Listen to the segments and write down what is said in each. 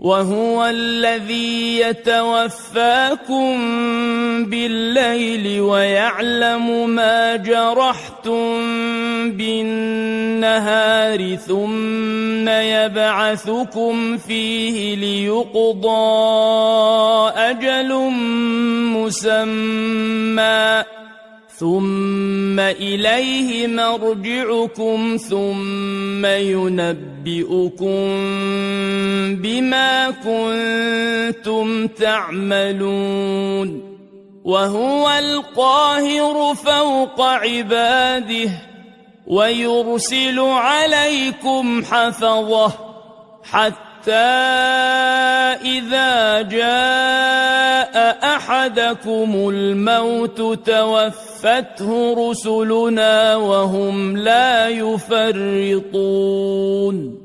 وهو الذي يتوفاكم بالليل ويعلم ما جرحتم بالنهار ثم يبعثكم فيه ليقضى أجل مسمى ثم إليه مرجعكم ثم ينبئكم بما كنتم تعملون وهو القاهر فوق عباده ويرسل عليكم حفظه حتى إذا جاء أحدكم الموت توفته رسلنا وهم لا يفرطون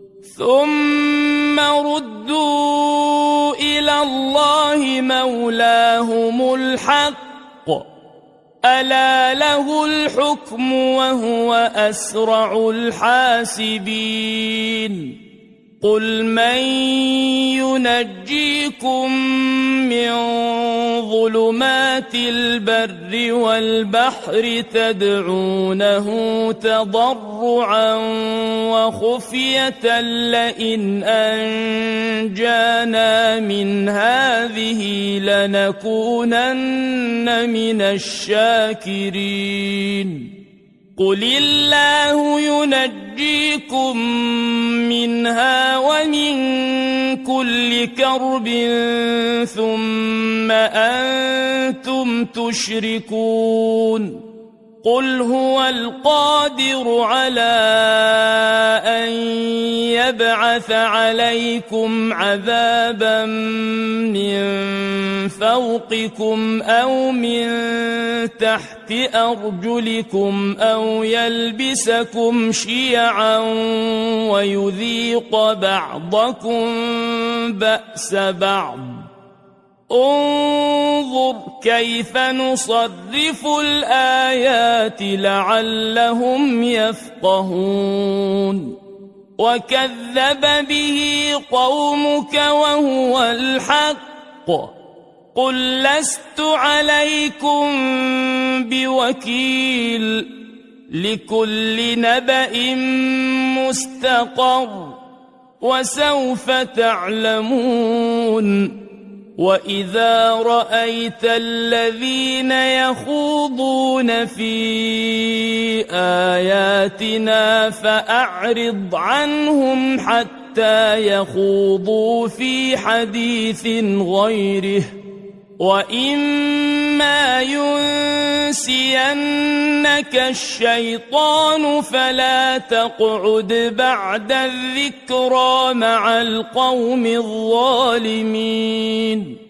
ثم ردوا إلى الله مولاهم الحق ألا له الحكم وهو أسرع الحاسبين قل من ينجيكم من ظلمات البر والبحر تدعونه تضرعا وخفية لئن أنجانا من هذه لنكونن من الشاكرين قل الله ينجيكم منها ومن كل كرب ثم أنتم تشركون قل هو القادر على أن يبعث عليكم عذابا من فوقكم أو من تحت أرجلكم أو يلبسكم شيعا ويذيق بعضكم بأس بعض انظر كيف نصرف الآيات لعلهم يفقهون وكذب به قومك وهو الحق قل لست عليكم بوكيل لكل نبأ مستقر وسوف تعلمون وإذا رأيت الذين يخوضون في آياتنا فأعرض عنهم حتى يخوضوا في حديث غيره وإما ينسينك الشيطان فلا تقعد بعد الذكرى مع القوم الظالمين